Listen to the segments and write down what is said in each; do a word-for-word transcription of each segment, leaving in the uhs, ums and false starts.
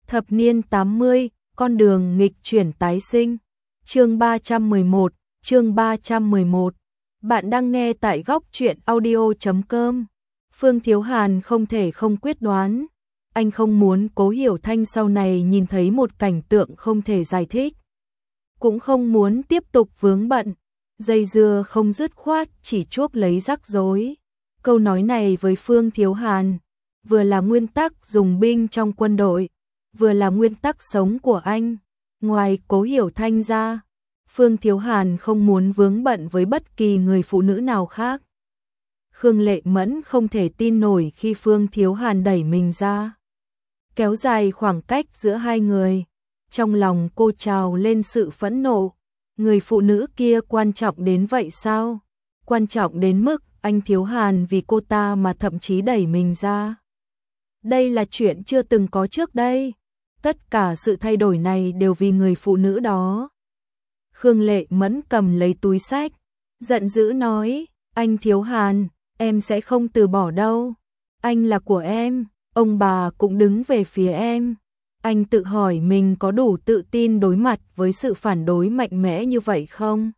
Thập niên tám mươi, con đường nghịch chuyển tái sinh. Chương ba trăm mười một, chương ba trăm mười một. Bạn đang nghe tại góc truyện audio chấm com. Phương Thiếu Hàn không thể không quyết đoán, anh không muốn Cố Hiểu Thanh sau này nhìn thấy một cảnh tượng không thể giải thích, cũng không muốn tiếp tục vướng bận, dây dưa không dứt khoát chỉ chuốc lấy rắc rối. Câu nói này với Phương Thiếu Hàn vừa là nguyên tắc dùng binh trong quân đội, vừa là nguyên tắc sống của anh. Ngoài Cố Hiểu Thanh ra, Phương Thiếu Hàn không muốn vướng bận với bất kỳ người phụ nữ nào khác. Khương Lệ Mẫn không thể tin nổi khi Phương Thiếu Hàn đẩy mình ra, kéo dài khoảng cách giữa hai người. Trong lòng cô trào lên sự phẫn nộ. Người phụ nữ kia quan trọng đến vậy sao? Quan trọng đến mức anh Thiếu Hàn vì cô ta mà thậm chí đẩy mình ra. Đây là chuyện chưa từng có trước đây. Tất cả sự thay đổi này đều vì người phụ nữ đó. Khương Lệ Mẫn cầm lấy túi xách, giận dữ nói, anh Thiếu Hàn, em sẽ không từ bỏ đâu. Anh là của em, ông bà cũng đứng về phía em. Anh tự hỏi mình có đủ tự tin đối mặt với sự phản đối mạnh mẽ như vậy không?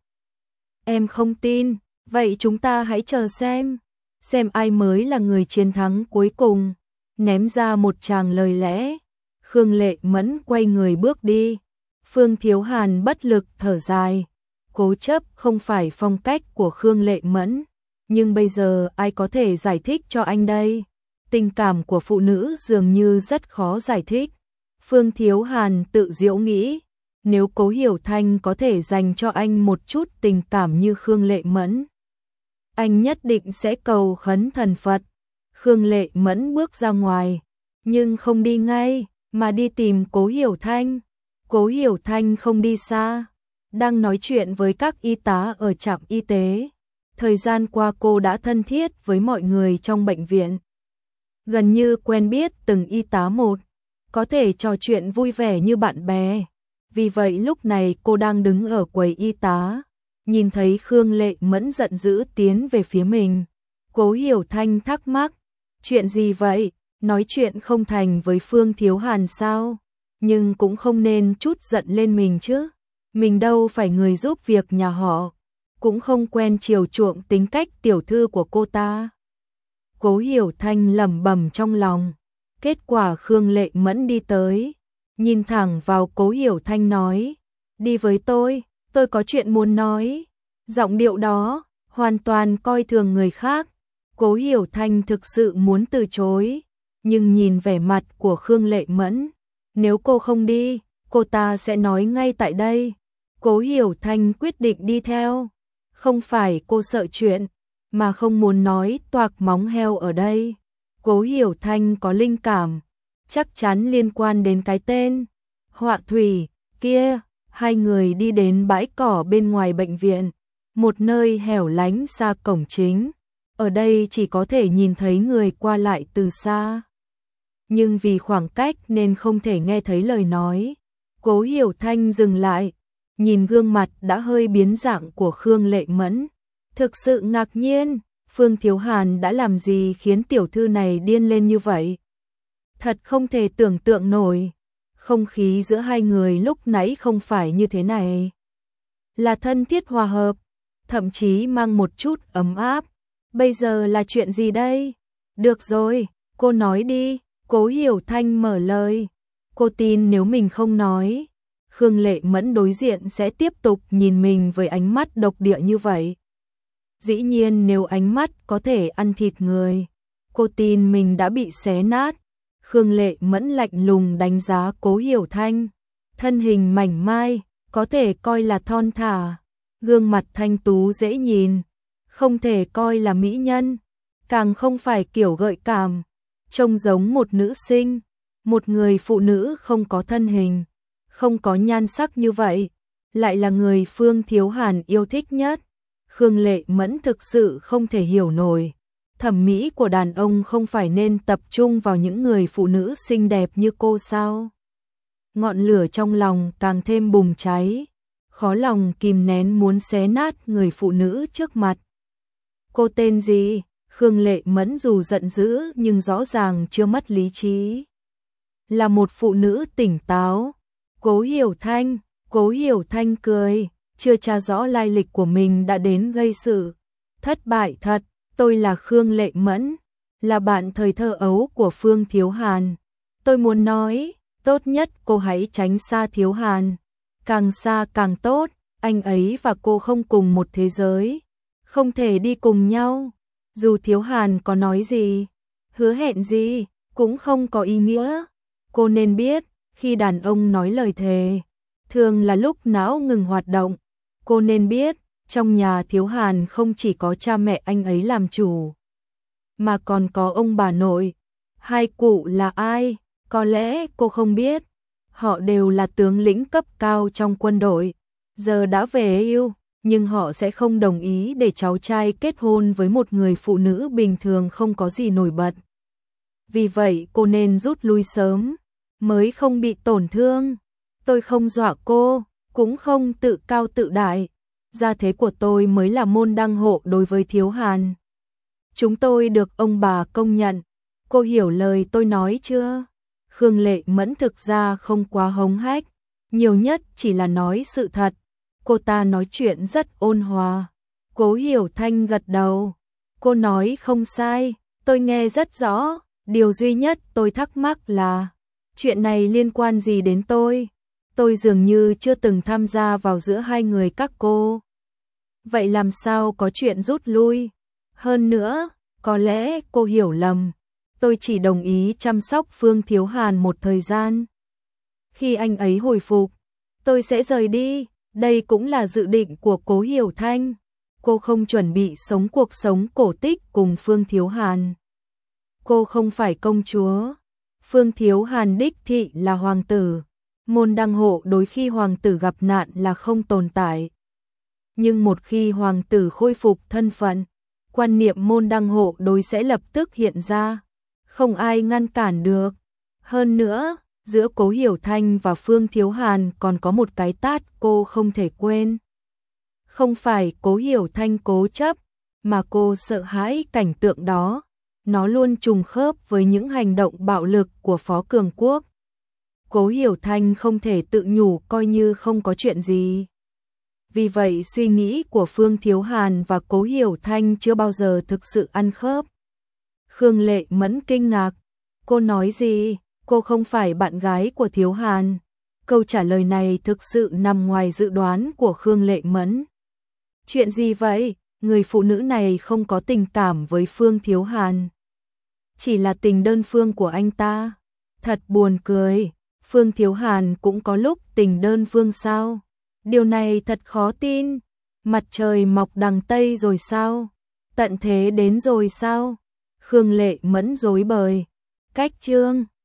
Em không tin, vậy chúng ta hãy chờ xem, xem ai mới là người chiến thắng cuối cùng. Ném ra một tràng lời lẽ, Khương Lệ Mẫn quay người bước đi. Phương Thiếu Hàn bất lực thở dài, cố chấp không phải phong cách của Khương Lệ Mẫn, nhưng bây giờ ai có thể giải thích cho anh đây? Tình cảm của phụ nữ dường như rất khó giải thích. Phương Thiếu Hàn tự giễu nghĩ, nếu Cố Hiểu Thanh có thể dành cho anh một chút tình cảm như Khương Lệ Mẫn, anh nhất định sẽ cầu khấn thần Phật. Khương Lệ Mẫn bước ra ngoài, nhưng không đi ngay, mà đi tìm Cố Hiểu Thanh. Cố Hiểu Thanh không đi xa, đang nói chuyện với các y tá ở trạm y tế. Thời gian qua cô đã thân thiết với mọi người trong bệnh viện, gần như quen biết từng y tá một, có thể trò chuyện vui vẻ như bạn bè. Vì vậy lúc này cô đang đứng ở quầy y tá, nhìn thấy Khương Lệ Mẫn giận dữ tiến về phía mình. Cố Hiểu Thanh thắc mắc, chuyện gì vậy? Nói chuyện không thành với Phương Thiếu Hàn sao? Nhưng cũng không nên chút giận lên mình chứ. Mình đâu phải người giúp việc nhà họ, cũng không quen chiều chuộng tính cách tiểu thư của cô ta. Cố Hiểu Thanh lẩm bẩm trong lòng. Kết quả Khương Lệ Mẫn đi tới, nhìn thẳng vào Cố Hiểu Thanh nói, đi với tôi, tôi có chuyện muốn nói. Giọng điệu đó hoàn toàn coi thường người khác. Cố Hiểu Thanh thực sự muốn từ chối, nhưng nhìn vẻ mặt của Khương Lệ Mẫn, nếu cô không đi, cô ta sẽ nói ngay tại đây. Cố Hiểu Thanh quyết định đi theo. Không phải cô sợ chuyện, mà không muốn nói toạc móng heo ở đây. Cố Hiểu Thanh có linh cảm, chắc chắn liên quan đến cái tên Họa Thủy kia. Hai người đi đến bãi cỏ bên ngoài bệnh viện, một nơi hẻo lánh xa cổng chính. Ở đây chỉ có thể nhìn thấy người qua lại từ xa, nhưng vì khoảng cách nên không thể nghe thấy lời nói. Cố Hiểu Thanh dừng lại, nhìn gương mặt đã hơi biến dạng của Khương Lệ Mẫn, thực sự ngạc nhiên. Phương Thiếu Hàn đã làm gì khiến tiểu thư này điên lên như vậy? Thật không thể tưởng tượng nổi. Không khí giữa hai người lúc nãy không phải như thế này, là thân thiết hòa hợp, thậm chí mang một chút ấm áp. Bây giờ là chuyện gì đây? Được rồi, cô nói đi. Cố Hiểu Thanh mở lời. Cô tin nếu mình không nói, Khương Lệ Mẫn đối diện sẽ tiếp tục nhìn mình với ánh mắt độc địa như vậy. Dĩ nhiên nếu ánh mắt có thể ăn thịt người, cô tin mình đã bị xé nát. Khương Lệ Mẫn lạnh lùng đánh giá Cố Hiểu Thanh. Thân hình mảnh mai, có thể coi là thon thả, gương mặt thanh tú dễ nhìn, không thể coi là mỹ nhân, càng không phải kiểu gợi cảm, trông giống một nữ sinh. Một người phụ nữ không có thân hình, không có nhan sắc như vậy, lại là người Phương Thiếu Hàn yêu thích nhất. Khương Lệ Mẫn thực sự không thể hiểu nổi, thẩm mỹ của đàn ông không phải nên tập trung vào những người phụ nữ xinh đẹp như cô sao? Ngọn lửa trong lòng càng thêm bùng cháy, khó lòng kìm nén muốn xé nát người phụ nữ trước mặt. Cô tên gì? Khương Lệ Mẫn dù giận dữ nhưng rõ ràng chưa mất lý trí. là một phụ nữ tỉnh táo. Cố Hiểu Thanh, Cố Hiểu Thanh cười, chưa tra rõ lai lịch của mình đã đến gây sự. Thất bại thật, tôi là Khương Lệ Mẫn, là bạn thời thơ ấu của Phương Thiếu Hàn. Tôi muốn nói, tốt nhất cô hãy tránh xa Thiếu Hàn. Càng xa càng tốt, anh ấy và cô không cùng một thế giới, không thể đi cùng nhau. Dù Thiếu Hàn có nói gì, hứa hẹn gì, cũng không có ý nghĩa. Cô nên biết, khi đàn ông nói lời thề, thường là lúc não ngừng hoạt động. Cô nên biết, trong nhà Thiếu Hàn không chỉ có cha mẹ anh ấy làm chủ, mà còn có ông bà nội. Hai cụ là ai? Có lẽ cô không biết. Họ đều là tướng lĩnh cấp cao trong quân đội, giờ đã về hưu, nhưng họ sẽ không đồng ý để cháu trai kết hôn với một người phụ nữ bình thường không có gì nổi bật. Vì vậy cô nên rút lui sớm, mới không bị tổn thương. Tôi không dọa cô, cũng không tự cao tự đại. Gia thế của tôi mới là môn đăng hộ đối với Thiếu Hàn. Chúng tôi được ông bà công nhận. Cô hiểu lời tôi nói chưa? Khương Lệ Mẫn thực ra không quá hống hách, nhiều nhất chỉ là nói sự thật. Cô ta nói chuyện rất ôn hòa. Cố Hiểu Thanh gật đầu. Cô nói không sai, tôi nghe rất rõ. Điều duy nhất tôi thắc mắc là, chuyện này liên quan gì đến tôi? Tôi dường như chưa từng tham gia vào giữa hai người các cô. Vậy làm sao có chuyện rút lui? Hơn nữa, có lẽ cô hiểu lầm. Tôi chỉ đồng ý chăm sóc Phương Thiếu Hàn một thời gian. Khi anh ấy hồi phục, tôi sẽ rời đi. Đây cũng là dự định của Cố Hiểu Thanh. Cô không chuẩn bị sống cuộc sống cổ tích cùng Phương Thiếu Hàn. Cô không phải công chúa. Phương Thiếu Hàn đích thị là hoàng tử. Môn đăng hộ đối khi hoàng tử gặp nạn là không tồn tại. Nhưng một khi hoàng tử khôi phục thân phận, quan niệm môn đăng hộ đối sẽ lập tức hiện ra. Không ai ngăn cản được. Hơn nữa, giữa Cố Hiểu Thanh và Phương Thiếu Hàn còn có một cái tát cô không thể quên. Không phải Cố Hiểu Thanh cố chấp, mà cô sợ hãi cảnh tượng đó. Nó luôn trùng khớp với những hành động bạo lực của Phó Cường Quốc. Cố Hiểu Thanh không thể tự nhủ coi như không có chuyện gì. Vì vậy suy nghĩ của Phương Thiếu Hàn và Cố Hiểu Thanh chưa bao giờ thực sự ăn khớp. Khương Lệ Mẫn kinh ngạc. Cô nói gì? Cô không phải bạn gái của Thiếu Hàn. Câu trả lời này thực sự nằm ngoài dự đoán của Khương Lệ Mẫn. Chuyện gì vậy? Người phụ nữ này không có tình cảm với Phương Thiếu Hàn. Chỉ là tình đơn phương của anh ta. Thật buồn cười. Phương Thiếu Hàn cũng có lúc tình đơn phương sao? Điều này thật khó tin. Mặt trời mọc đằng Tây rồi sao? Tận thế đến rồi sao? Khương Lệ Mẫn rối bời. Cách chương